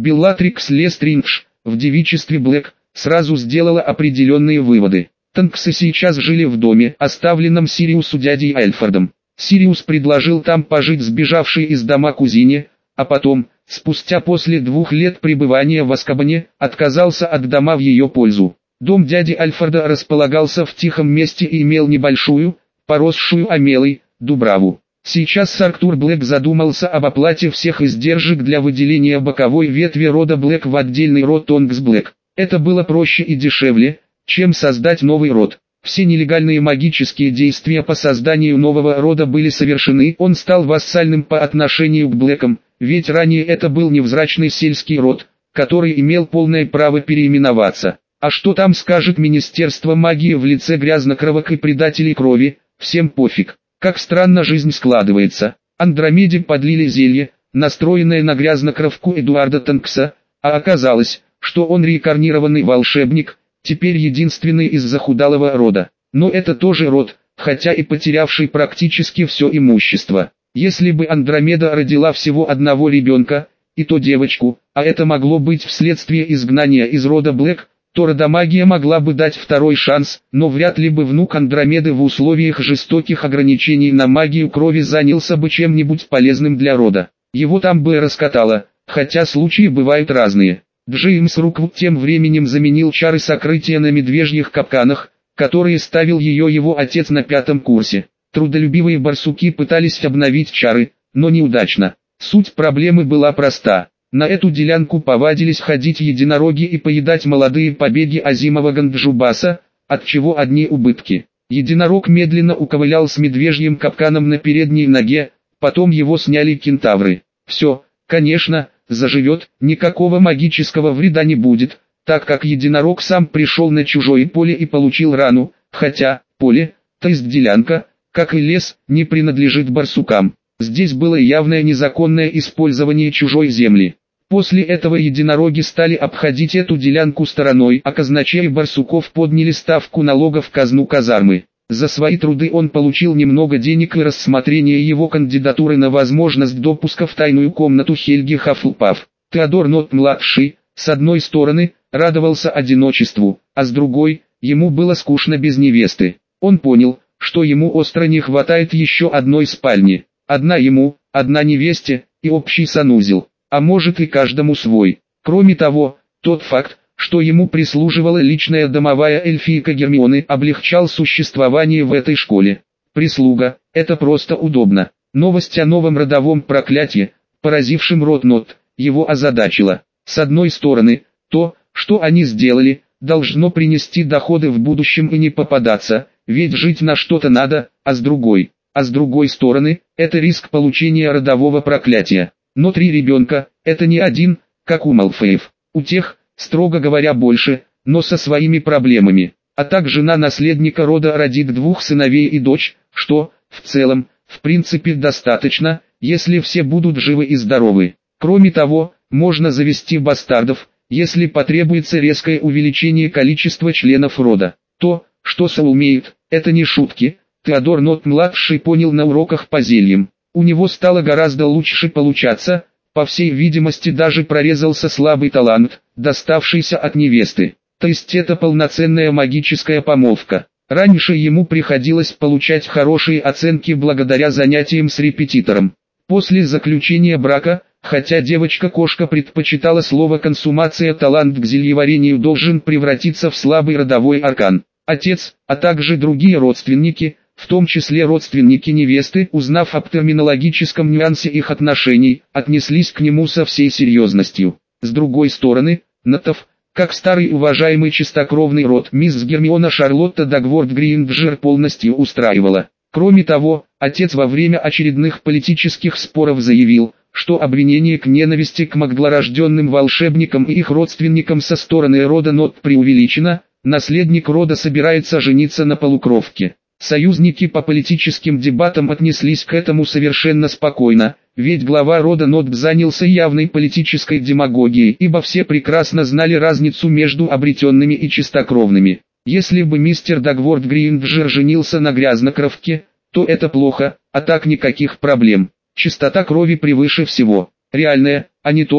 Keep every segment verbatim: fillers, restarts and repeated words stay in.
Беллатрикс Лестриндж, в девичестве Блэк, сразу сделала определенные выводы. Тонксы сейчас жили в доме, оставленном Сириусу дядей Альфредом. Сириус предложил там пожить сбежавшей из дома кузине, а потом, спустя после двух лет пребывания в Азкабане, отказался от дома в ее пользу. Дом дяди Альфреда располагался в тихом месте и имел небольшую, поросшую омелой, дубраву. Сейчас Арктур Блэк задумался об оплате всех издержек для выделения боковой ветви рода Блэк в отдельный род Тонкс Блэк. Это было проще и дешевле, чем создать новый род. Все нелегальные магические действия по созданию нового рода были совершены, он стал вассальным по отношению к Блэкам, ведь ранее это был невзрачный сельский род, который имел полное право переименоваться. А что там скажет Министерство магии в лице грязнокровок и предателей крови, всем пофиг. Как странно жизнь складывается. Андромеде подлили зелье, настроенное на грязнокровку Эдуарда Тонкса, а оказалось, что он реинкарнированный волшебник, теперь единственный из захудалого рода. Но это тоже род, хотя и потерявший практически все имущество. Если бы Андромеда родила всего одного ребенка, и то девочку, а это могло быть вследствие изгнания из рода Блэк, то родомагия могла бы дать второй шанс, но вряд ли бы внук Андромеды в условиях жестоких ограничений на магию крови занялся бы чем-нибудь полезным для рода. Его там бы раскатало, хотя случаи бывают разные. Джеймс Руквуд тем временем заменил чары сокрытия на медвежьих капканах, которые ставил ее его отец на пятом курсе. Трудолюбивые барсуки пытались обновить чары, но неудачно. Суть проблемы была проста. На эту делянку повадились ходить единороги и поедать молодые побеги озимого ганджубаса, от чего одни убытки. Единорог медленно уковылял с медвежьим капканом на передней ноге, потом его сняли кентавры. Все, конечно, заживет, никакого магического вреда не будет, так как единорог сам пришел на чужое поле и получил рану, хотя, поле, то есть делянка, как и лес, не принадлежит барсукам. Здесь было явное незаконное использование чужой земли. После этого единороги стали обходить эту делянку стороной, а казначей барсуков подняли ставку налога в казну казармы. За свои труды он получил немного денег и рассмотрение его кандидатуры на возможность допуска в тайную комнату Хельги Хаффлпаф. Теодор Нот-младший, с одной стороны, радовался одиночеству, а с другой, ему было скучно без невесты. Он понял, что ему остро не хватает еще одной спальни. Одна ему, одна невесте, и общий санузел. А может и каждому свой. Кроме того, тот факт, что ему прислуживала личная домовая эльфийка Гермионы, облегчал существование в этой школе. Прислуга – это просто удобно. Новость о новом родовом проклятии, поразившем род Нот, его озадачила. С одной стороны, то, что они сделали, должно принести доходы в будущем и не попадаться, ведь жить на что-то надо, а с другой, а с другой стороны, это риск получения родового проклятия. Но три ребенка – это не один, как у Малфоев. У тех, строго говоря, больше, но со своими проблемами. А так жена наследника рода родит двух сыновей и дочь, что, в целом, в принципе достаточно, если все будут живы и здоровы. Кроме того, можно завести бастардов, если потребуется резкое увеличение количества членов рода. То, что Са умеет, это не шутки, Теодор Нот-младший понял на уроках по зельям. У него стало гораздо лучше получаться, по всей видимости даже прорезался слабый талант, доставшийся от невесты. То есть это полноценная магическая помолвка. Раньше ему приходилось получать хорошие оценки благодаря занятиям с репетитором. После заключения брака, хотя девочка-кошка предпочитала слово «консумация», талант к зельеварению должен превратиться в слабый родовой аркан. Отец, а также другие родственники, в том числе родственники невесты, узнав об терминологическом нюансе их отношений, отнеслись к нему со всей серьезностью. С другой стороны, Нотов, как старый уважаемый чистокровный род, мисс Гермиона Шарлотта Дагворт Гринджер полностью устраивала. Кроме того, отец во время очередных политических споров заявил, что обвинение к ненависти к маглорожденным волшебникам и их родственникам со стороны рода Нот преувеличено, наследник рода собирается жениться на полукровке. Союзники по политическим дебатам отнеслись к этому совершенно спокойно, ведь глава рода Нот занялся явной политической демагогией, ибо все прекрасно знали разницу между обретенными и чистокровными. Если бы мистер Дагворт Гринджер женился на грязнокровке, то это плохо, а так никаких проблем. Чистота крови превыше всего. Реальная, а не то,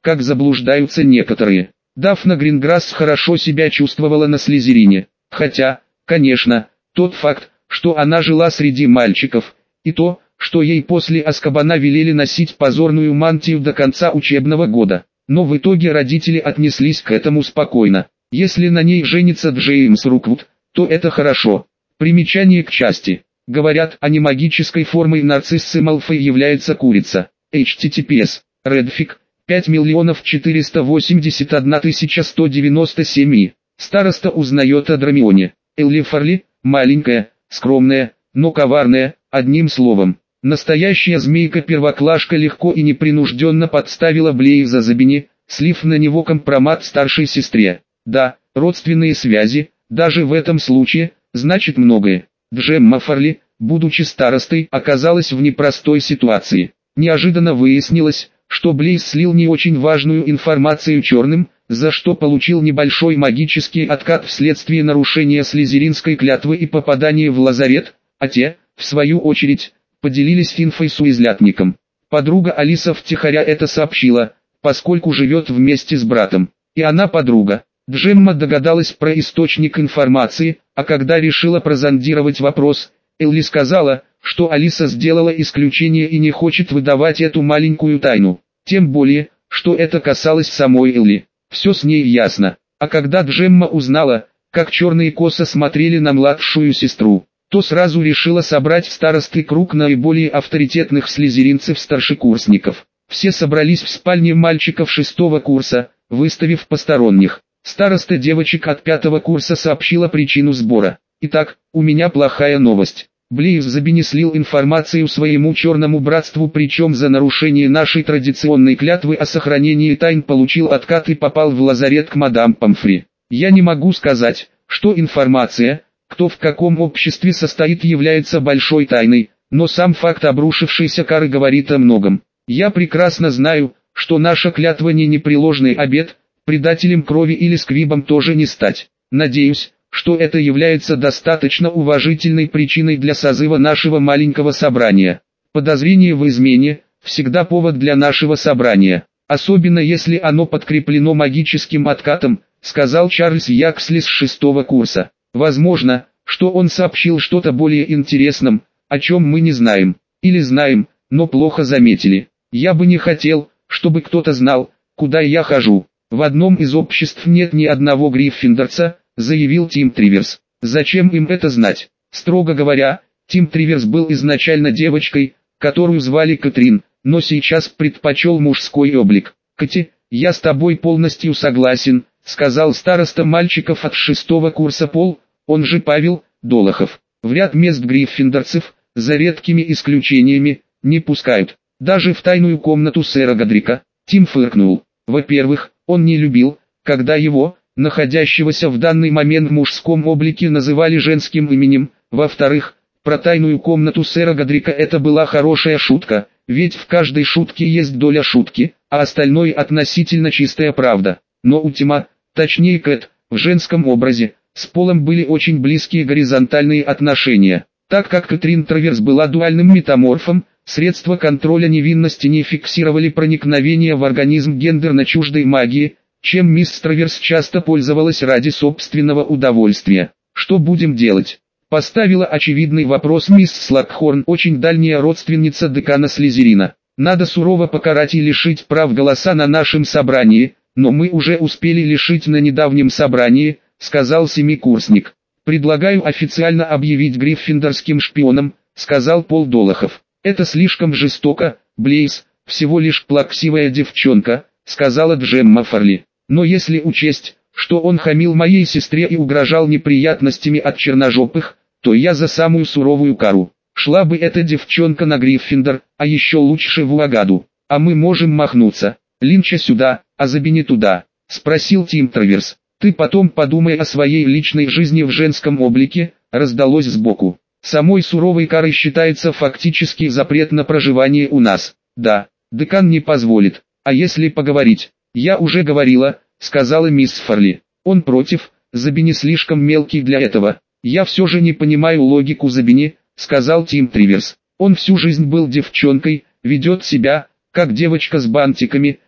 как заблуждаются некоторые. Дафна Гринграсс хорошо себя чувствовала на Слизерине, хотя, конечно, тот факт, что она жила среди мальчиков, и то, что ей после Азкабана велели носить позорную мантию до конца учебного года. Но в итоге родители отнеслись к этому спокойно. Если на ней женится Джеймс Руквуд, то это хорошо. Примечание к части. Говорят, а не магической формой нарциссы Малфой является курица. эйч ти ти пи эс. Редфик. пять миллионов четыреста восемьдесят одна тысяча сто девяносто семь. Староста узнает о Драмионе. Элли Фарли, маленькая, скромная, но коварная, одним словом. Настоящая змейка-первоклашка легко и непринужденно подставила Блейза Забини, слив на него компромат старшей сестре. Да, родственные связи, даже в этом случае, значит многое. Джемма Фарли, будучи старостой, оказалась в непростой ситуации. Неожиданно выяснилось, что Блейз слил не очень важную информацию черным, за что получил небольшой магический откат вследствие нарушения слизеринской клятвы и попадания в лазарет, а те, в свою очередь, поделились инфой с уизлятником. Подруга Алиса втихаря это сообщила, поскольку живет вместе с братом. И она подруга. Джемма догадалась про источник информации, а когда решила прозондировать вопрос, Элли сказала, что Алиса сделала исключение и не хочет выдавать эту маленькую тайну. Тем более, что это касалось самой Элли. Все с ней ясно. А когда Джемма узнала, как черные косо смотрели на младшую сестру, то сразу решила собрать в старостный круг наиболее авторитетных слизеринцев-старшекурсников. Все собрались в спальне мальчиков шестого курса, выставив посторонних. Староста девочек от пятого курса сообщила причину сбора. Итак, у меня плохая новость. Блейз Забини слил информацию своему черному братству, причем за нарушение нашей традиционной клятвы о сохранении тайн получил откат и попал в лазарет к мадам Помфри. Я не могу сказать, что информация, кто в каком обществе состоит, является большой тайной, но сам факт обрушившейся кары говорит о многом. Я прекрасно знаю, что наша клятва не непреложный обет, предателем крови или сквибом тоже не стать. Надеюсь, что это является достаточно уважительной причиной для созыва нашего маленького собрания. Подозрение в измене – всегда повод для нашего собрания, особенно если оно подкреплено магическим откатом, сказал Чарльз Яксли с шестого курса. Возможно, что он сообщил что-то более интересным, о чем мы не знаем, или знаем, но плохо заметили. Я бы не хотел, чтобы кто-то знал, куда я хожу. В одном из обществ нет ни одного гриффиндорца, заявил Тим Триверс. Зачем им это знать? Строго говоря, Тим Триверс был изначально девочкой, которую звали Кэтрин, но сейчас предпочел мужской облик. Кэти, я с тобой полностью согласен, сказал староста мальчиков от шестого курса Пол, он же Павел, Долохов. В ряд мест гриффиндорцев, за редкими исключениями, не пускают. Даже в тайную комнату сэра Годрика. Тим фыркнул. Во-первых, он не любил, когда его, находящегося в данный момент в мужском облике, называли женским именем. Во-вторых, про тайную комнату сэра Годрика это была хорошая шутка, ведь в каждой шутке есть доля шутки, а остальное относительно чистая правда. Но у Тима, точнее Кэт, в женском образе, с Полом были очень близкие горизонтальные отношения. Так как Кэтрин Траверс была дуальным метаморфом, средства контроля невинности не фиксировали проникновение в организм гендерно-чуждой магии, чем мисс Траверс часто пользовалась ради собственного удовольствия. Что будем делать? Поставила очевидный вопрос мисс Слакхорн, очень дальняя родственница декана Слизерина. Надо сурово покарать и лишить прав голоса на нашем собрании, но мы уже успели лишить на недавнем собрании, сказал семикурсник. Предлагаю официально объявить гриффиндорским шпионом, сказал Пол Долохов. Это слишком жестоко, Блейз, всего лишь плаксивая девчонка, сказала Джемма Фарли. Но если учесть, что он хамил моей сестре и угрожал неприятностями от черножопых, то я за самую суровую кару. Шла бы эта девчонка на Гриффиндор, а еще лучше в Уагаду. А мы можем махнуться. Линча сюда, а Забини туда, спросил Тим Траверс. Ты потом подумай о своей личной жизни в женском облике, раздалось сбоку. Самой суровой карой считается фактически запрет на проживание у нас. Да, декан не позволит. А если поговорить? Я уже говорила, сказала мисс Фарли. Он против, Забини слишком мелкий для этого. Я все же не понимаю логику Забини, сказал Тим Триверс. Он всю жизнь был девчонкой, ведет себя, как девочка с бантиками,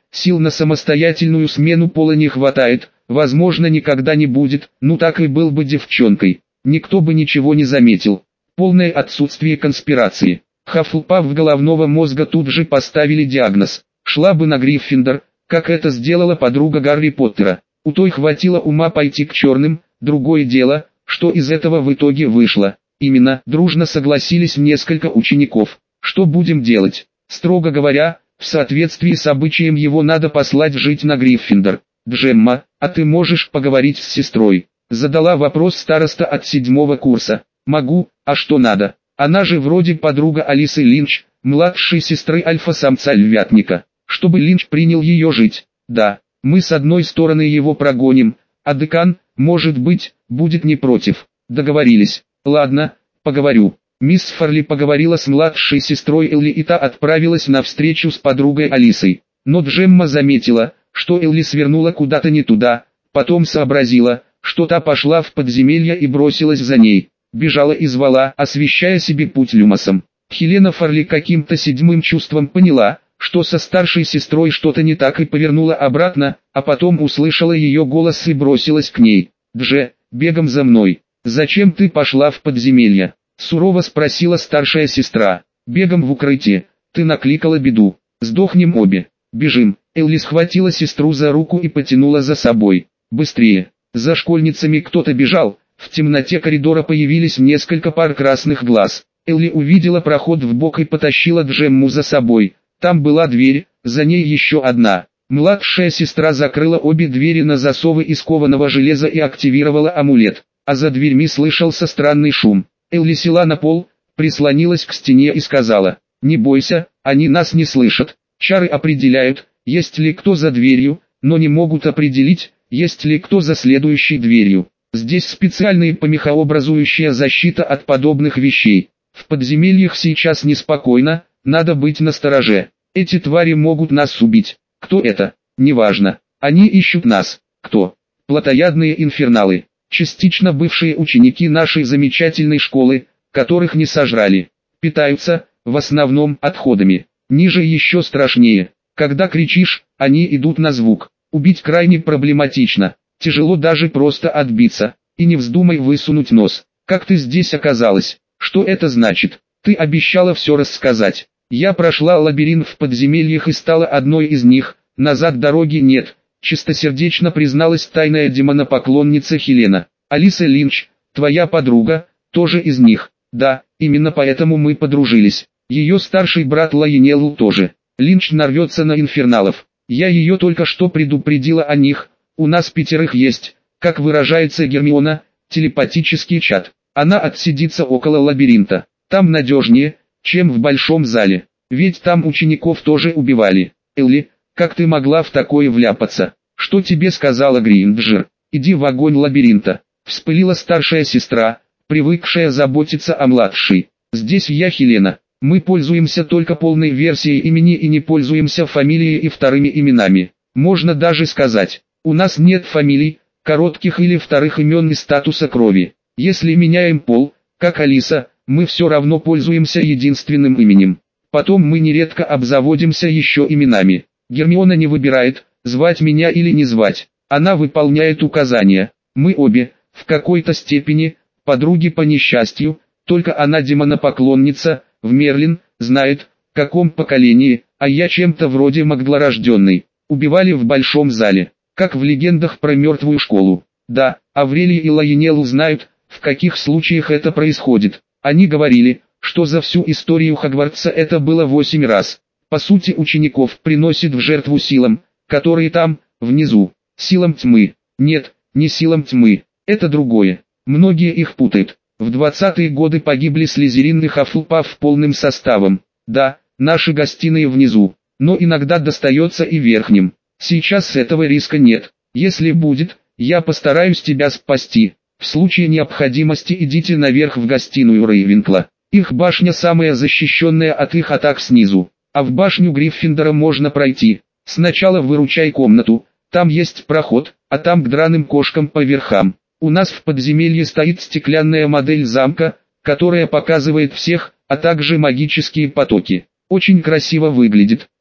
сил на самостоятельную смену пола не хватает, возможно никогда не будет, ну так и был бы девчонкой. Никто бы ничего не заметил. Полное отсутствие конспирации. Хаффлпаф головного мозга тут же поставили диагноз. Шла бы на Гриффиндор, как это сделала подруга Гарри Поттера. У той хватило ума пойти к черным, другое дело, что из этого в итоге вышло. Именно, дружно согласились несколько учеников. Что будем делать? Строго говоря, в соответствии с обычаем его надо послать жить на Гриффиндор. Джемма, а ты можешь поговорить с сестрой? Задала вопрос староста от седьмого курса. Могу, а что надо? Она же вроде подруга Алисы Линч, младшей сестры альфа-самца Львятника. Чтобы Линч принял ее жить. Да, мы с одной стороны его прогоним, а декан, может быть, будет не против. Договорились. Ладно, поговорю. Мисс Фарли поговорила с младшей сестрой Элли и та отправилась на встречу с подругой Алисой. Но Джемма заметила, что Элли свернула куда-то не туда, потом сообразила, что та пошла в подземелье и бросилась за ней. Бежала и звала, освещая себе путь люмосом. Хелена Фарли каким-то седьмым чувством поняла, что со старшей сестрой что-то не так и повернула обратно, а потом услышала ее голос и бросилась к ней. «Дже, бегом за мной. Зачем ты пошла в подземелье?» Сурово спросила старшая сестра. «Бегом в укрытие. Ты накликала беду. Сдохнем обе. Бежим». Элли схватила сестру за руку и потянула за собой. «Быстрее!» За школьницами кто-то бежал. В темноте коридора появились несколько пар красных глаз. Элли увидела проход в бок и потащила Джемму за собой. Там была дверь, за ней еще одна. Младшая сестра закрыла обе двери на засовы из кованого железа и активировала амулет. А за дверьми слышался странный шум. Элли села на пол, прислонилась к стене и сказала: «Не бойся, они нас не слышат. Чары определяют, есть ли кто за дверью, но не могут определить, есть ли кто за следующей дверью. Здесь специальная помехообразующая защита от подобных вещей. В подземельях сейчас неспокойно, надо быть настороже. Эти твари могут нас убить. Кто это? Неважно. Они ищут нас. Кто? Плотоядные инферналы. Частично бывшие ученики нашей замечательной школы, которых не сожрали. Питаются, в основном, отходами. Ниже еще страшнее. Когда кричишь, они идут на звук. Убить крайне проблематично. Тяжело даже просто отбиться. И не вздумай высунуть нос. Как ты здесь оказалась? Что это значит? Ты обещала все рассказать. Я прошла лабиринт в подземельях и стала одной из них. Назад дороги нет. Чистосердечно призналась тайная демонопоклонница Хелена. Алиса Линч, твоя подруга, тоже из них. Да, именно поэтому мы подружились. Ее старший брат Лайонел тоже. Линч нарвется на инферналов. Я ее только что предупредила о них. У нас пятерых есть, как выражается Гермиона, телепатический чат. Она отсидится около лабиринта. Там надежнее, чем в большом зале. Ведь там учеников тоже убивали. Элли, как ты могла в такое вляпаться? Что тебе сказала Гринджер? Иди в огонь лабиринта. Вспылила старшая сестра, привыкшая заботиться о младшей. Здесь я Хелена. Мы пользуемся только полной версией имени и не пользуемся фамилией и вторыми именами. Можно даже сказать, у нас нет фамилий, коротких или вторых имен и статуса крови. Если меняем пол, как Алиса, мы все равно пользуемся единственным именем. Потом мы нередко обзаводимся еще именами. Гермиона не выбирает, звать меня или не звать. Она выполняет указания. Мы обе, в какой-то степени, подруги по несчастью, только она демонопоклонница, в Мерлин, знает, в каком поколении, а я чем-то вроде маглорожденный. Убивали в большом зале, как в легендах про мертвую школу. Да, Аврелий и Лайонел знают, в каких случаях это происходит. Они говорили, что за всю историю Хогвартса это было восемь раз. По сути, учеников приносит в жертву силам, которые там, внизу. Силам тьмы. Нет, не силам тьмы. Это другое. Многие их путают. В двадцатые годы погибли Слизерин и Хаффлпаф полным составом. Да, наши гостиные внизу. Но иногда достается и верхним. Сейчас этого риска нет. Если будет, я постараюсь тебя спасти. В случае необходимости идите наверх в гостиную Рейвенкла. Их башня самая защищенная от их атак снизу. А в башню Гриффиндора можно пройти. Сначала выручай комнату, там есть проход, а там к драным кошкам по верхам. У нас в подземелье стоит стеклянная модель замка, которая показывает всех, а также магические потоки. Очень красиво выглядит.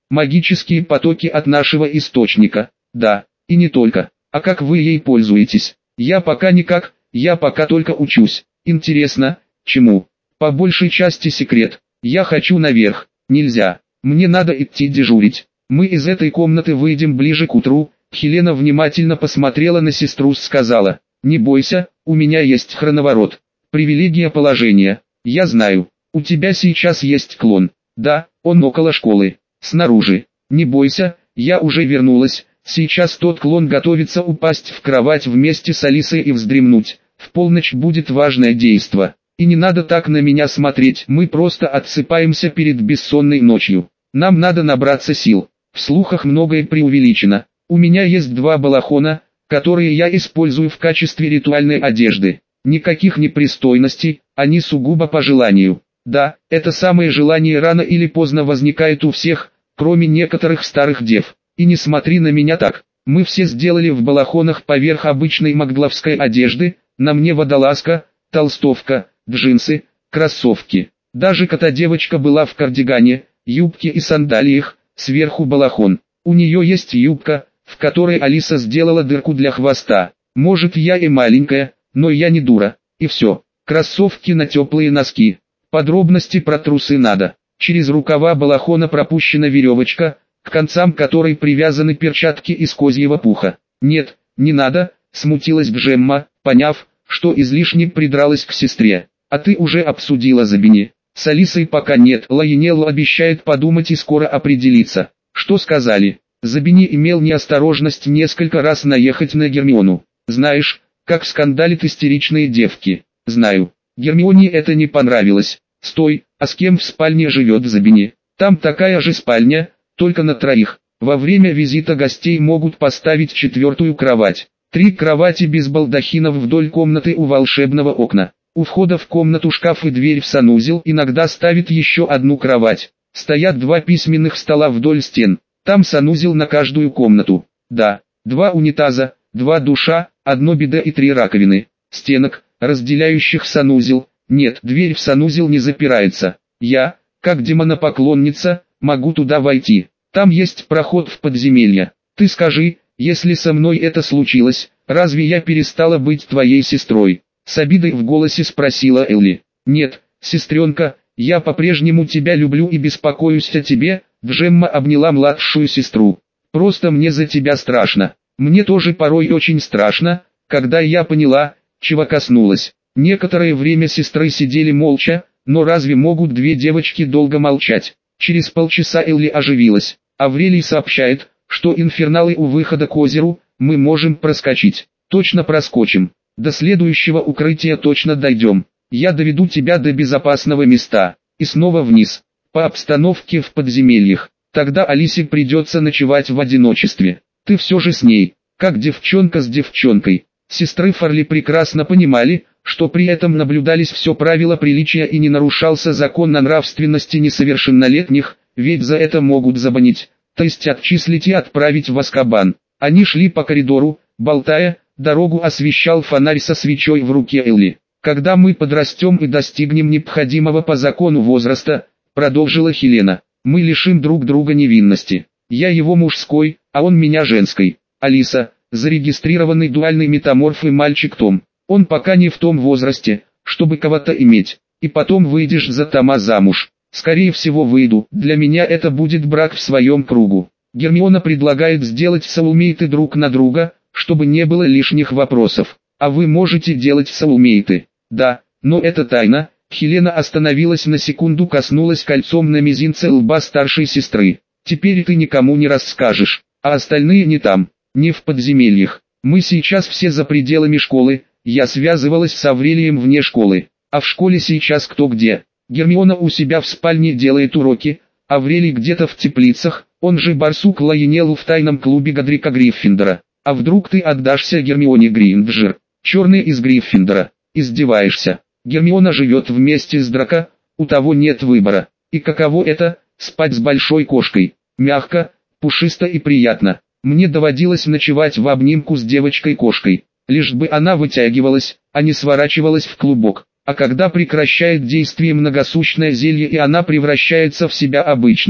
Магические потоки от нашего источника. Да, и не только. А как вы ей пользуетесь? Я пока никак, я пока только учусь. Интересно, чему? По большей части секрет. Я хочу наверх. Нельзя. Мне надо идти дежурить. Мы из этой комнаты выйдем ближе к утру. Хелена внимательно посмотрела на сестру, сказала: «Не бойся, у меня есть хроноворот. Привилегия положения. Я знаю, у тебя сейчас есть клон. Да, он около школы. Снаружи. Не бойся, я уже вернулась. Сейчас тот клон готовится упасть в кровать вместе с Алисой и вздремнуть. В полночь будет важное действо. И не надо так на меня смотреть, мы просто отсыпаемся перед бессонной ночью. Нам надо набраться сил». В слухах многое преувеличено. У меня есть два балахона, которые я использую в качестве ритуальной одежды. Никаких непристойностей, они сугубо по желанию. Да, это самое желание рано или поздно возникает у всех, кроме некоторых старых дев. И не смотри на меня так. Мы все сделали в балахонах поверх обычной магловской одежды, на мне водолазка, толстовка, джинсы, кроссовки. Даже кота-девочка была в кардигане, юбке и сандалиях, сверху балахон. У нее есть юбка, в которой Алиса сделала дырку для хвоста. Может, я и маленькая, но я не дура. И все. Кроссовки на теплые носки. Подробности про трусы надо. Через рукава балахона пропущена веревочка, к концам которой привязаны перчатки из козьего пуха. «Нет, не надо», — смутилась Джемма, поняв, что излишне придралась к сестре. «А ты уже обсудила Забини?» «С Алисой пока нет, Лайнелл обещает подумать и скоро определиться». «Что сказали?» Забини имел неосторожность несколько раз наехать на Гермиону. «Знаешь, как скандалят истеричные девки?» «Знаю. Гермионе это не понравилось». «Стой, а с кем в спальне живет Забини?» «Там такая же спальня, только на троих. Во время визита гостей могут поставить четвертую кровать. Три кровати без балдахинов вдоль комнаты у волшебного окна. У входа в комнату шкаф и дверь в санузел, иногда ставит еще одну кровать. Стоят два письменных стола вдоль стен. Там санузел на каждую комнату. Да, два унитаза, два душа, одно биде и три раковины. Стенок, разделяющих санузел, нет, дверь в санузел не запирается. Я, как демонопоклонница, могу туда войти. Там есть проход в подземелье. Ты скажи, если со мной это случилось, разве я перестала быть твоей сестрой?» С обидой в голосе спросила Элли. «Нет, сестренка, я по-прежнему тебя люблю и беспокоюсь о тебе», Джемма обняла младшую сестру. «Просто мне за тебя страшно. Мне тоже порой очень страшно, когда я поняла, чего коснулась». Некоторое время сестры сидели молча, но разве могут две девочки долго молчать? Через полчаса Элли оживилась. «Аврелий сообщает, что инферналы у выхода к озеру, мы можем проскочить». «Точно проскочим. До следующего укрытия точно дойдем. Я доведу тебя до безопасного места». И снова вниз. По обстановке в подземельях. Тогда Алисе придется ночевать в одиночестве. Ты все же с ней, как девчонка с девчонкой. Сестры Фарли прекрасно понимали, что при этом наблюдались все правила приличия и не нарушался закон о нравственности несовершеннолетних, ведь за это могут забанить, то есть отчислить и отправить в Азкабан. Они шли по коридору, болтая, дорогу освещал фонарь со свечой в руке Элли. «Когда мы подрастем и достигнем необходимого по закону возраста», продолжила Хелена, «мы лишим друг друга невинности. Я его мужской, а он меня женской. Алиса, зарегистрированный дуальный метаморф и мальчик Том. Он пока не в том возрасте, чтобы кого-то иметь. И потом выйдешь за Тома замуж». «Скорее всего выйду, для меня это будет брак в своем кругу». Гермиона предлагает сделать соулмейты друг на друга, чтобы не было лишних вопросов. «А вы можете делать соулмейты?» «Да, но это тайна». Хелена остановилась на секунду, коснулась кольцом на мизинце лба старшей сестры. «Теперь ты никому не расскажешь, а остальные не там, не в подземельях. Мы сейчас все за пределами школы, я связывалась с Аврелием вне школы. А в школе сейчас кто где? Гермиона у себя в спальне делает уроки, Аврелий где-то в теплицах, он же барсук Лайнелл в тайном клубе Годрика Гриффиндора. А вдруг ты отдашься Гермионе Грейнджер, черный из Гриффиндора? Издеваешься? Гермиона живет вместе с Драко, у того нет выбора. И каково это, спать с большой кошкой? Мягко, пушисто и приятно. Мне доводилось ночевать в обнимку с девочкой-кошкой, лишь бы она вытягивалась, а не сворачивалась в клубок. А когда прекращает действие многосущное зелье и она превращается в себя обычную,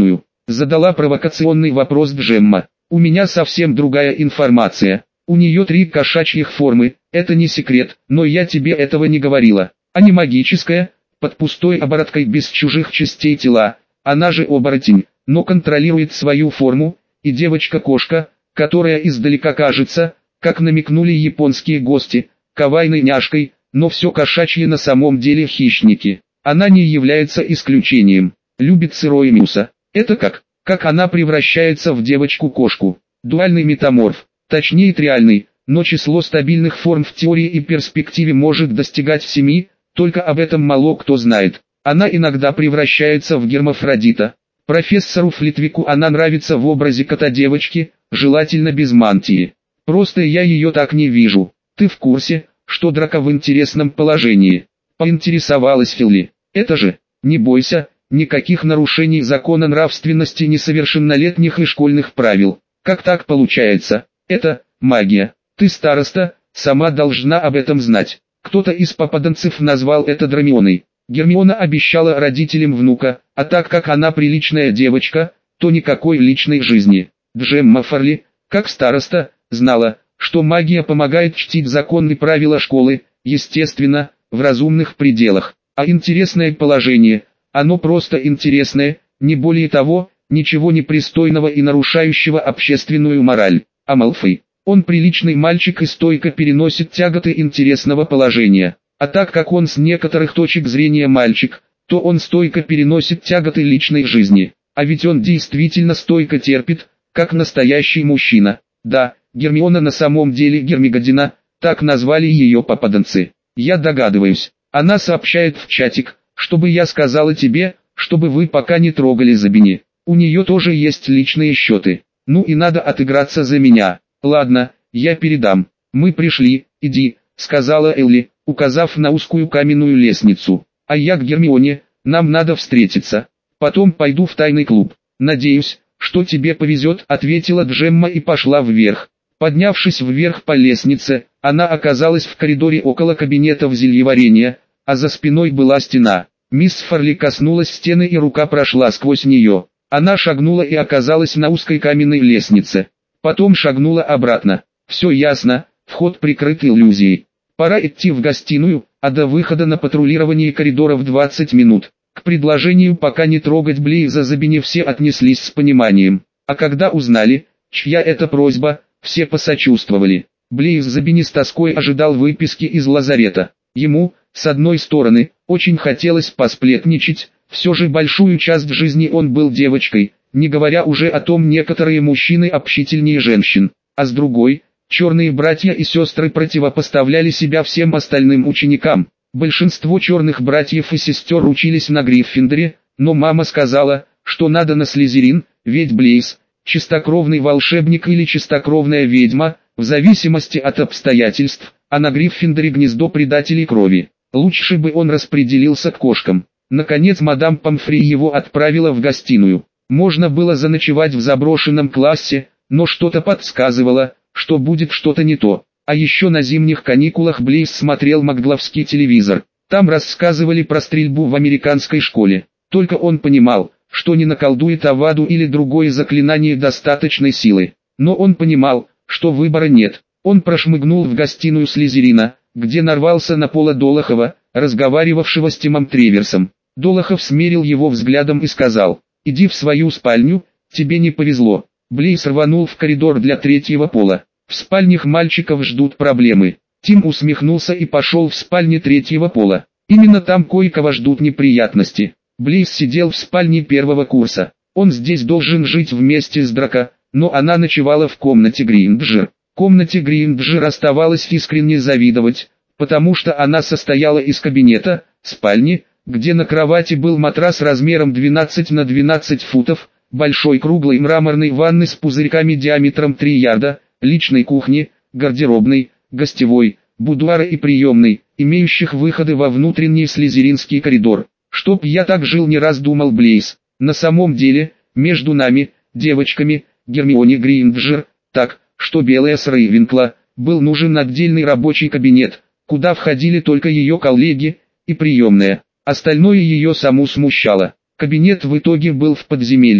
Задала провокационный вопрос Джемма. У меня совсем другая информация. У нее три кошачьих формы, это не секрет, но я тебе этого не говорила. А не магическая, под пустой обороткой без чужих частей тела, она же оборотень, но контролирует свою форму, и девочка-кошка, которая издалека кажется, как намекнули японские гости, кавайной няшкой, но все кошачьи на самом деле хищники. Она не является исключением, любит сырое мясо. Это как? Как она превращается в девочку-кошку. Дуальный метаморф, точнее триальный, но число стабильных форм в теории и перспективе может достигать семи, только об этом мало кто знает. Она иногда превращается в гермафродита. Профессору Флитвику она нравится в образе кота-девочки, желательно без мантии. Просто я ее так не вижу. Ты в курсе, что Драко в интересном положении? Поинтересовалась Филли. Это же, не бойся, никаких нарушений закона нравственности несовершеннолетних и школьных правил. Как так получается? Это магия. Ты староста, сама должна об этом знать. Кто-то из попаданцев назвал это Драмионой. Гермиона обещала родителям внука, а так как она приличная девочка, то никакой личной жизни. Джемма Фарли, как староста, знала, что магия помогает чтить законы и правила школы, естественно, в разумных пределах. А интересное положение, оно просто интересное, не более того, ничего непристойного и нарушающего общественную мораль. А Малфой, он приличный мальчик и стойко переносит тяготы интересного положения. А так как он с некоторых точек зрения мальчик, то он стойко переносит тяготы личной жизни. А ведь он действительно стойко терпит, как настоящий мужчина. Да, Гермиона на самом деле Гермигодина, так назвали ее попаданцы. Я догадываюсь, она сообщает в чатик, чтобы я сказала тебе, чтобы вы пока не трогали Забини. У нее тоже есть личные счеты. Ну и надо отыграться за меня. Ладно, я передам. Мы пришли, иди, сказала Элли, указав на узкую каменную лестницу. А я к Гермионе, нам надо встретиться. Потом пойду в тайный клуб. Надеюсь, что тебе повезет, ответила Джемма и пошла вверх. Поднявшись вверх по лестнице, она оказалась в коридоре около кабинета зельеварения, а за спиной была стена. Мисс Фарли коснулась стены и рука прошла сквозь нее. Она шагнула и оказалась на узкой каменной лестнице. Потом шагнула обратно. Все ясно, вход прикрыт иллюзией. Пора идти в гостиную, а до выхода на патрулирование коридоров двадцать минут. К предложению пока не трогать Блейза Забини все отнеслись с пониманием. А когда узнали, чья это просьба, все посочувствовали. Блейз Забини с тоской ожидал выписки из лазарета. Ему, с одной стороны, очень хотелось посплетничать, все же большую часть жизни он был девочкой, не говоря уже о том, некоторые мужчины общительнее женщин, а с другой, черные братья и сестры противопоставляли себя всем остальным ученикам. Большинство черных братьев и сестер учились на Гриффиндоре, но мама сказала, что надо на Слизерин, ведь Блейз, чистокровный волшебник или чистокровная ведьма, в зависимости от обстоятельств, а на Гриффиндоре гнездо предателей крови. Лучше бы он распределился к кошкам. Наконец мадам Помфри его отправила в гостиную. Можно было заночевать в заброшенном классе, но что-то подсказывало, что будет что-то не то. А еще на зимних каникулах Блейз смотрел магловский телевизор. Там рассказывали про стрельбу в американской школе. Только он понимал, что не наколдует Аваду или другое заклинание достаточной силы. Но он понимал, что выбора нет. Он прошмыгнул в гостиную Слизерина, где нарвался на Пола Долохова, разговаривавшего с Тимом Треверсом. Долохов смерил его взглядом и сказал: «Иди в свою спальню, тебе не повезло». Блейз рванул в коридор для третьего пола. В спальнях мальчиков ждут проблемы. Тим усмехнулся и пошел в спальне третьего пола. Именно там кое-кого ждут неприятности. Блейз сидел в спальне первого курса. Он здесь должен жить вместе с Драко, но она ночевала в комнате Гринджер. Комнате Гринджер оставалось искренне завидовать, потому что она состояла из кабинета, спальни, где на кровати был матрас размером двенадцать на двенадцать футов, большой круглой мраморной ванны с пузырьками диаметром три ярда, личной кухни, гардеробной, гостевой, будуара и приемной, имеющих выходы во внутренний слизеринский коридор. «Чтоб я так жил, не раз думал Блейз. На самом деле, между нами, девочками, Гермионе Гринджер, так, что белая с Рейвенкла, был нужен отдельный рабочий кабинет, куда входили только ее коллеги, и приемная. Остальное ее саму смущало. Кабинет в итоге был в подземельях.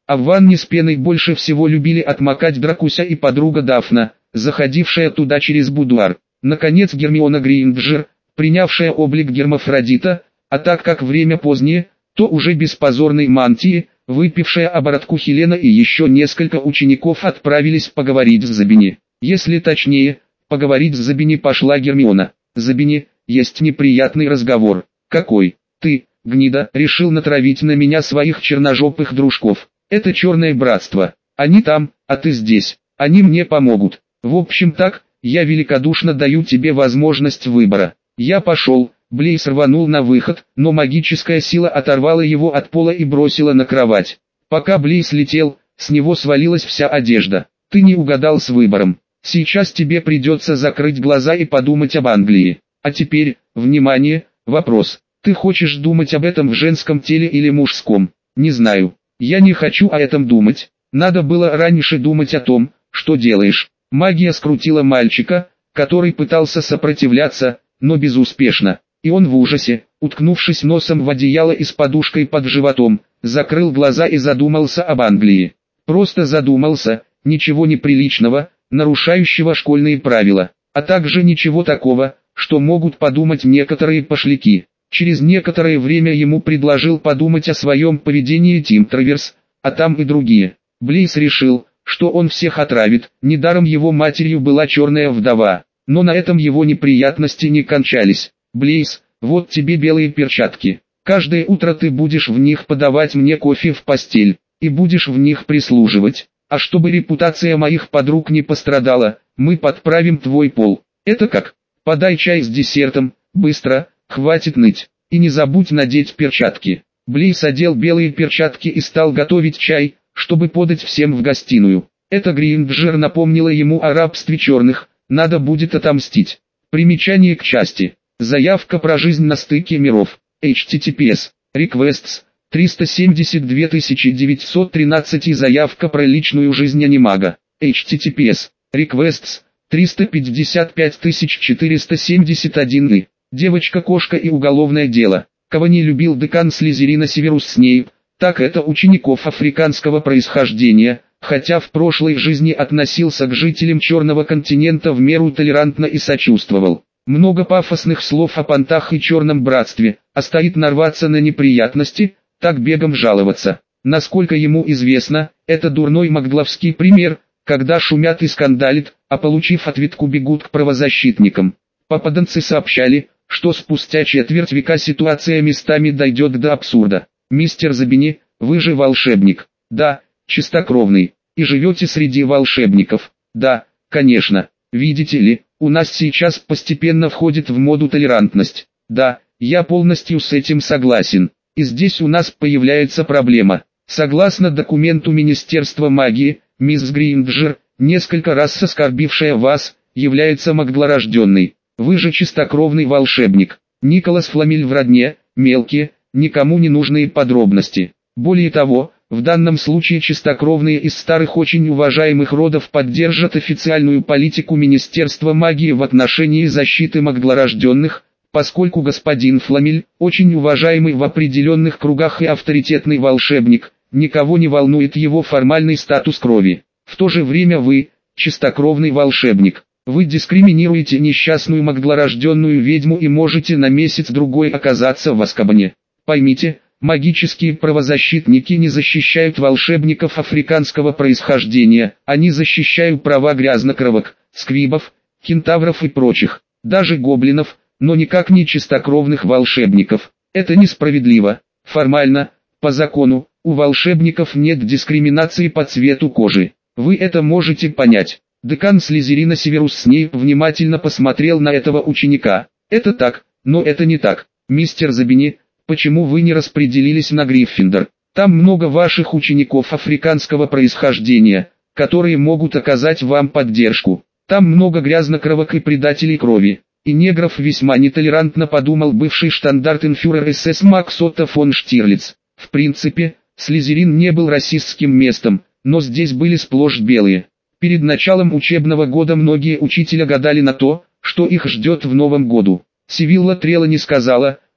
А в ванне с пеной больше всего любили отмокать Дракуся и подруга Дафна, заходившая туда через будуар. Наконец Гермиона Грейнджер, принявшая облик гермафродита, а так как время позднее, то уже без позорной мантии, выпившая оборотку Хелена и еще несколько учеников отправились поговорить с Забини. Если точнее, поговорить с Забини пошла Гермиона. Забини, есть неприятный разговор. Какой? Ты, гнида, решил натравить на меня своих черножопых дружков. Это черное братство. Они там, а ты здесь. Они мне помогут. В общем так, я великодушно даю тебе возможность выбора. Я пошел. Блейз рванул на выход, но магическая сила оторвала его от пола и бросила на кровать. Пока Блейз летел, с него свалилась вся одежда. Ты не угадал с выбором. Сейчас тебе придется закрыть глаза и подумать об Англии. А теперь, внимание, вопрос. Ты хочешь думать об этом в женском теле или мужском? Не знаю. Я не хочу о этом думать. Надо было раньше думать о том, что делаешь. Магия скрутила мальчика, который пытался сопротивляться, но безуспешно. И он в ужасе, уткнувшись носом в одеяло и с подушкой под животом, закрыл глаза и задумался об Англии. Просто задумался, ничего неприличного, нарушающего школьные правила, а также ничего такого, что могут подумать некоторые пошляки. Через некоторое время ему предложил подумать о своем поведении Тим Траверс, а там и другие. Блейз решил, что он всех отравит, недаром его матерью была черная вдова, но на этом его неприятности не кончались. Блейз, вот тебе белые перчатки. Каждое утро ты будешь в них подавать мне кофе в постель, и будешь в них прислуживать. А чтобы репутация моих подруг не пострадала, мы подправим твой пол. Это как? Подай чай с десертом, быстро, хватит ныть. И не забудь надеть перчатки. Блейз одел белые перчатки и стал готовить чай, чтобы подать всем в гостиную. Это Грейнджер напомнила ему о рабстве черных, надо будет отомстить. Примечание к части. Заявка про жизнь на стыке миров. эйч ти ти пи эс. Requests. триста семьдесят две тысячи девятьсот тринадцать и заявка про личную жизнь анимага. эйч ти ти пи эс. Requests. триста пятьдесят пять тысяч четыреста семьдесят один и. Девочка-кошка и уголовное дело. Кого не любил декан Слизерина Северус Снейп, так это учеников африканского происхождения, хотя в прошлой жизни относился к жителям Черного континента в меру толерантно и сочувствовал. Много пафосных слов о понтах и черном братстве, а стоит нарваться на неприятности, так бегом жаловаться. Насколько ему известно, это дурной макгловский пример, когда шумят и скандалят, а получив ответку бегут к правозащитникам. Попаданцы сообщали, что спустя четверть века ситуация местами дойдет до абсурда. Мистер Забини, вы же волшебник. Да, чистокровный. И живете среди волшебников. Да, конечно. Видите ли, у нас сейчас постепенно входит в моду толерантность. Да, я полностью с этим согласен. И здесь у нас появляется проблема. Согласно документу Министерства магии, мисс Грейнджер, несколько раз оскорбившая вас, является маглорожденной. Вы же чистокровный волшебник. Николас Фламель в родне, мелкие, никому не нужные подробности. Более того, в данном случае чистокровные из старых очень уважаемых родов поддержат официальную политику Министерства магии в отношении защиты маглорожденных, поскольку господин Фламель, очень уважаемый в определенных кругах и авторитетный волшебник, никого не волнует его формальный статус крови. В то же время вы, чистокровный волшебник, вы дискриминируете несчастную маглорожденную ведьму и можете на месяц-другой оказаться в Азкабане. Поймите, магические правозащитники не защищают волшебников африканского происхождения, они защищают права грязнокровок, сквибов, кентавров и прочих, даже гоблинов, но никак не чистокровных волшебников. Это несправедливо. Формально, по закону, у волшебников нет дискриминации по цвету кожи. Вы это можете понять. Декан Слизерина Северус Снейп внимательно посмотрел на этого ученика. Это так, но это не так. Мистер Забини, почему вы не распределились на Гриффиндор? Там много ваших учеников африканского происхождения, которые могут оказать вам поддержку. Там много грязнокровок и предателей крови. И негров весьма нетолерантно, подумал бывший штандартенфюрер эс эс Макс Отто фон Штирлиц. В принципе, Слизерин не был расистским местом, но здесь были сплошь белые. Перед началом учебного года многие учителя гадали на то, что их ждет в новом году. Сивилла Трелани сказала,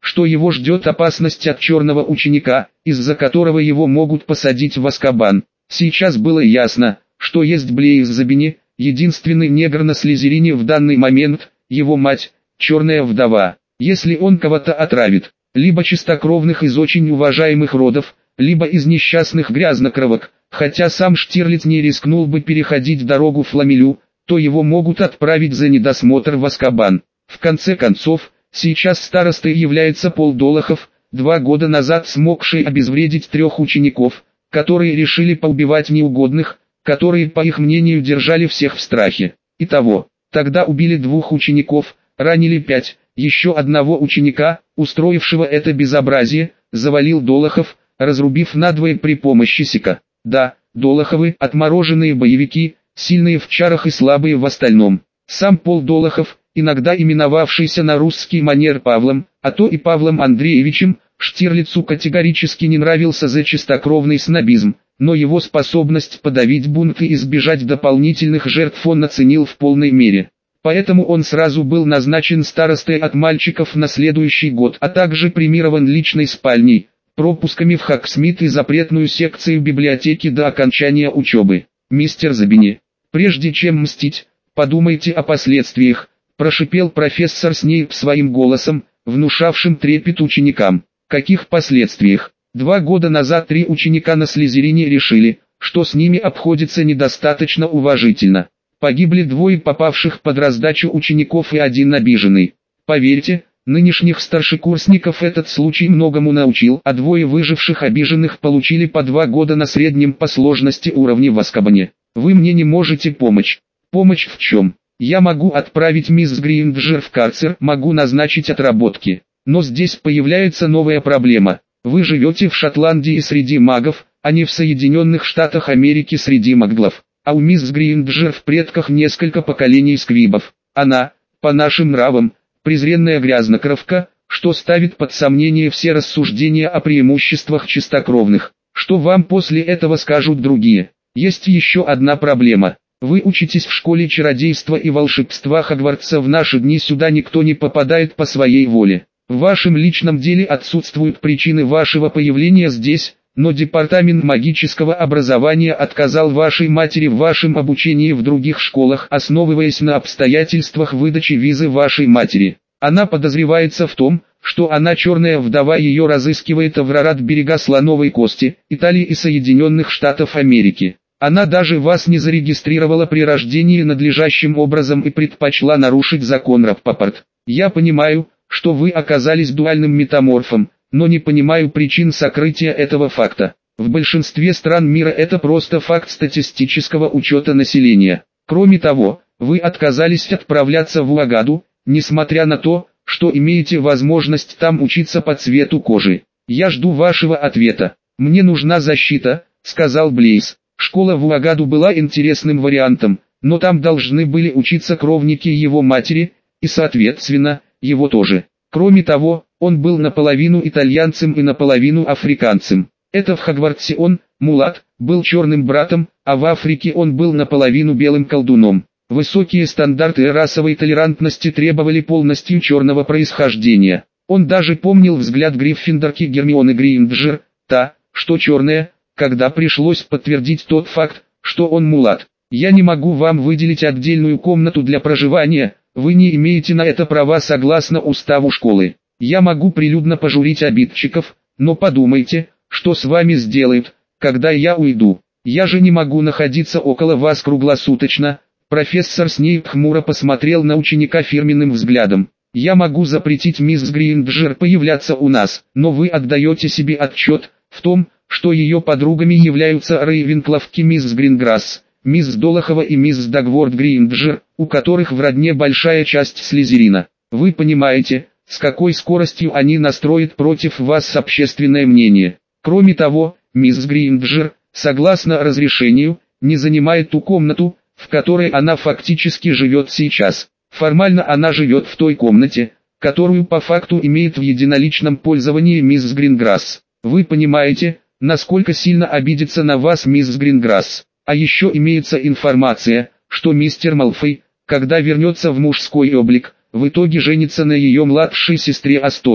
что его ждет опасность от черного ученика, из-за которого его могут посадить в Азкабан. Сейчас было ясно, что есть Блейз Забини, единственный негр на Слизерине в данный момент, его мать, черная вдова. Если он кого-то отравит, либо чистокровных из очень уважаемых родов, либо из несчастных грязнокровок, хотя сам Штирлиц не рискнул бы переходить дорогу Фламелю, то его могут отправить за недосмотр в Азкабан. В конце концов, сейчас старостой является Пол Долохов, два года назад смогший обезвредить трех учеников, которые решили поубивать неугодных, которые, по их мнению, держали всех в страхе. Итого, тогда убили двух учеников, ранили пять, еще одного ученика, устроившего это безобразие, завалил Долохов, разрубив надвое при помощи сека. Да, Долоховы – отмороженные боевики, сильные в чарах и слабые в остальном. Сам Пол Долохов, иногда именовавшийся на русский манер Павлом, а то и Павлом Андреевичем, Штирлицу категорически не нравился за чистокровный снобизм, но его способность подавить бунт и избежать дополнительных жертв он оценил в полной мере. Поэтому он сразу был назначен старостой от мальчиков на следующий год, а также премирован личной спальней, пропусками в Хаксмит и запретную секцию библиотеки до окончания учебы. «Мистер Забини, прежде чем мстить, подумайте о последствиях», прошипел профессор Снейп своим голосом, внушавшим трепет ученикам. «Каких последствиях? Два года назад три ученика на Слизерине решили, что с ними обходится недостаточно уважительно. Погибли двое попавших под раздачу учеников и один обиженный. Поверьте, нынешних старшекурсников этот случай многому научил, а двое выживших обиженных получили по два года на среднем по сложности уровне в Азкабане. Вы мне не можете помочь. Помощь в чем? Я могу отправить мисс Гринджер в карцер, могу назначить отработки. Но здесь появляется новая проблема. Вы живете в Шотландии среди магов, а не в Соединенных Штатах Америки среди маглов. А у мисс Гринджер в предках несколько поколений сквибов. Она, по нашим нравам, презренная грязнокровка, что ставит под сомнение все рассуждения о преимуществах чистокровных. Что вам после этого скажут другие? Есть еще одна проблема. Вы учитесь в школе чародейства и волшебства Хогвартса. В наши дни сюда никто не попадает по своей воле. В вашем личном деле отсутствуют причины вашего появления здесь, но департамент магического образования отказал вашей матери в вашем обучении в других школах, основываясь на обстоятельствах выдачи визы вашей матери. Она подозревается в том, что она черная вдова, ее разыскивает Аврорат берега Слоновой Кости, Италии и Соединенных Штатов Америки. Она даже вас не зарегистрировала при рождении надлежащим образом и предпочла нарушить закон Раппапорт. Я понимаю, что вы оказались дуальным метаморфом, но не понимаю причин сокрытия этого факта. В большинстве стран мира это просто факт статистического учета населения. Кроме того, вы отказались отправляться в Уагаду, несмотря на то, что имеете возможность там учиться по цвету кожи. Я жду вашего ответа. Мне нужна защита, сказал Блейз. Школа в Уагаду была интересным вариантом, но там должны были учиться кровники его матери, и соответственно, его тоже. Кроме того, он был наполовину итальянцем и наполовину африканцем. Это в Хогвартсе он, мулат, был черным братом, а в Африке он был наполовину белым колдуном. Высокие стандарты расовой толерантности требовали полностью черного происхождения. Он даже помнил взгляд Гриффиндорки Гермионы Грейнджер, та, что черная, когда пришлось подтвердить тот факт, что он мулат. Я не могу вам выделить отдельную комнату для проживания, вы не имеете на это права согласно уставу школы. Я могу прилюдно пожурить обидчиков, но подумайте, что с вами сделают, когда я уйду. Я же не могу находиться около вас круглосуточно. Профессор Снейп хмуро посмотрел на ученика фирменным взглядом. Я могу запретить мисс Гринджер появляться у нас, но вы отдаете себе отчет в том, что ее подругами являются Рейвенкловки мисс Гринграсс, мисс Долохова и мисс Дагворд Гринджер, у которых в родне большая часть Слизерина. Вы понимаете, с какой скоростью они настроят против вас общественное мнение. Кроме того, мисс Гринджер, согласно разрешению, не занимает ту комнату, в которой она фактически живет сейчас. Формально она живет в той комнате, которую по факту имеет в единоличном пользовании мисс Гринграсс. Вы понимаете, насколько сильно обидится на вас мисс Гринграсс. А еще имеется информация, что мистер Малфой, когда вернется в мужской облик, в итоге женится на ее младшей сестре Астории.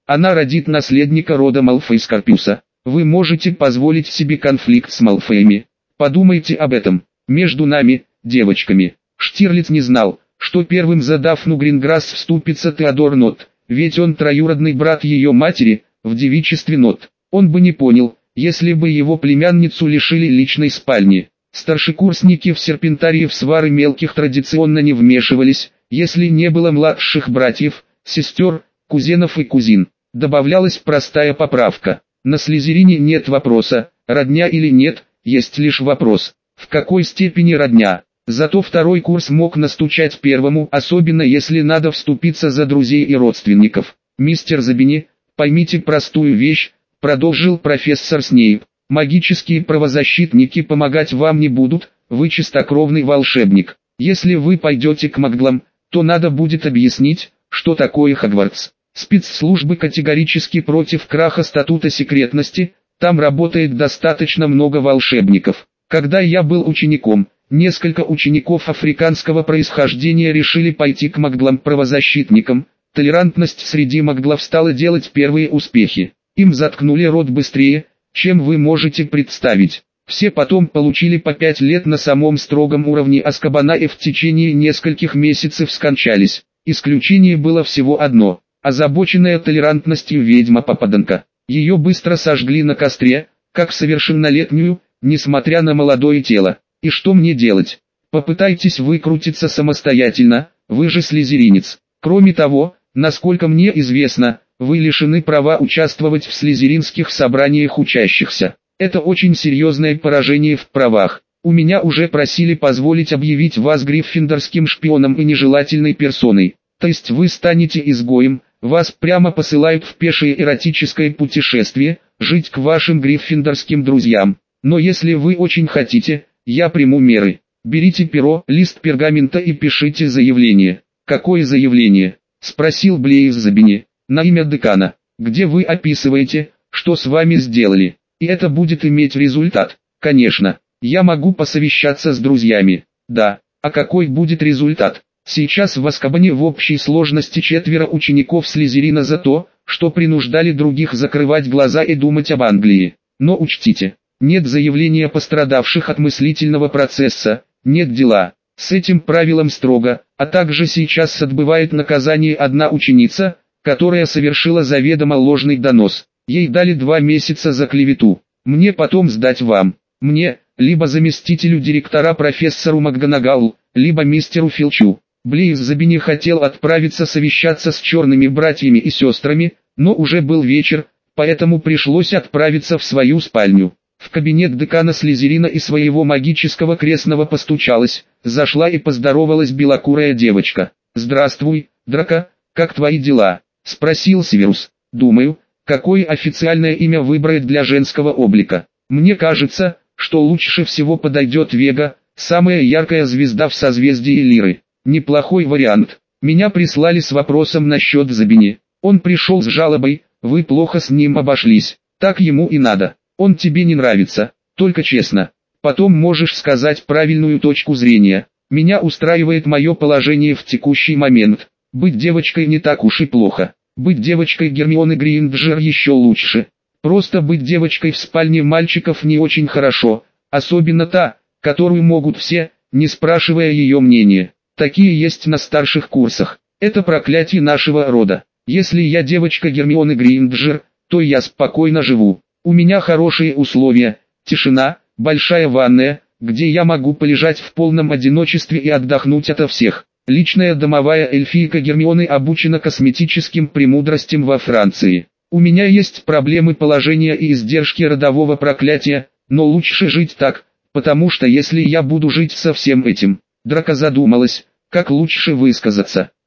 Она родит наследника рода Малфой-Скорпиуса. Вы можете позволить себе конфликт с Малфоями. Подумайте об этом. Между нами, девочками. Штирлиц не знал, что первым за Дафну Гринграсс вступится Теодор Нотт, ведь он троюродный брат ее матери, в девичестве Нотт. Он бы не понял, если бы его племянницу лишили личной спальни. Старшекурсники в Серпентарии в свары мелких традиционно не вмешивались, если не было младших братьев, сестер, кузенов и кузин. Добавлялась простая поправка. На Слизерине нет вопроса, родня или нет, есть лишь вопрос, в какой степени родня. Зато второй курс мог настучать первому, особенно если надо вступиться за друзей и родственников. «Мистер Забини, поймите простую вещь», — продолжил профессор Снейп. «Магические правозащитники помогать вам не будут, вы чистокровный волшебник. Если вы пойдете к маглам, то надо будет объяснить, что такое Хогвартс. Спецслужбы категорически против краха статута секретности, там работает достаточно много волшебников. Когда я был учеником, несколько учеников африканского происхождения решили пойти к маглам-правозащитникам. Толерантность среди маглов стала делать первые успехи. Им заткнули рот быстрее, чем вы можете представить. Все потом получили по пять лет на самом строгом уровне Азкабана и в течение нескольких месяцев скончались. Исключение было всего одно. Озабоченная толерантностью ведьма-попаданка. Ее быстро сожгли на костре, как совершеннолетнюю, несмотря на молодое тело. И что мне делать? Попытайтесь выкрутиться самостоятельно, вы же слизеринец. Кроме того, насколько мне известно, вы лишены права участвовать в слизеринских собраниях учащихся. Это очень серьезное поражение в правах. У меня уже просили позволить объявить вас гриффиндорским шпионом и нежелательной персоной. То есть вы станете изгоем, вас прямо посылают в пешее эротическое путешествие, жить к вашим гриффиндорским друзьям. Но если вы очень хотите, я приму меры. Берите перо, лист пергамента и пишите заявление. Какое заявление? Спросил Блейз Забини. На имя декана. Где вы описываете, что с вами сделали. И это будет иметь результат. Конечно, я могу посовещаться с друзьями. Да, а какой будет результат? Сейчас в Азкабане в общей сложности четверо учеников Слизерина за то, что принуждали других закрывать глаза и думать об Англии. Но учтите, нет заявления пострадавших от мыслительного процесса, нет дела. С этим правилом строго, а также сейчас отбывает наказание одна ученица, которая совершила заведомо ложный донос. Ей дали два месяца за клевету. Мне потом сдать вам. Мне, либо заместителю директора профессору МакГонагалл, либо мистеру Филчу. Блейз Забини хотел отправиться совещаться с черными братьями и сестрами, но уже был вечер, поэтому пришлось отправиться в свою спальню. В кабинет декана Слизерина и своего магического крестного постучалась, зашла и поздоровалась белокурая девочка. «Здравствуй, Драко, как твои дела?» — спросил Северус. «Думаю, какое официальное имя выбрать для женского облика. Мне кажется, что лучше всего подойдет Вега, самая яркая звезда в созвездии Лиры. Неплохой вариант. Меня прислали с вопросом насчет Забини. Он пришел с жалобой, вы плохо с ним обошлись. Так ему и надо. Он тебе не нравится, только честно. Потом можешь сказать правильную точку зрения. Меня устраивает мое положение в текущий момент. Быть девочкой не так уж и плохо. Быть девочкой Гермионы Грейнджер еще лучше. Просто быть девочкой в спальне мальчиков не очень хорошо, особенно та, которую могут все, не спрашивая ее мнения. Такие есть на старших курсах. Это проклятие нашего рода. Если я девочка Гермионы Грейнджер, то я спокойно живу. У меня хорошие условия, тишина, большая ванная, где я могу полежать в полном одиночестве и отдохнуть ото всех. Личная домовая эльфийка Гермионы обучена косметическим премудростям во Франции. У меня есть проблемы положения и издержки родового проклятия, но лучше жить так, потому что если я буду жить со всем этим... Драко задумалась, как лучше высказаться.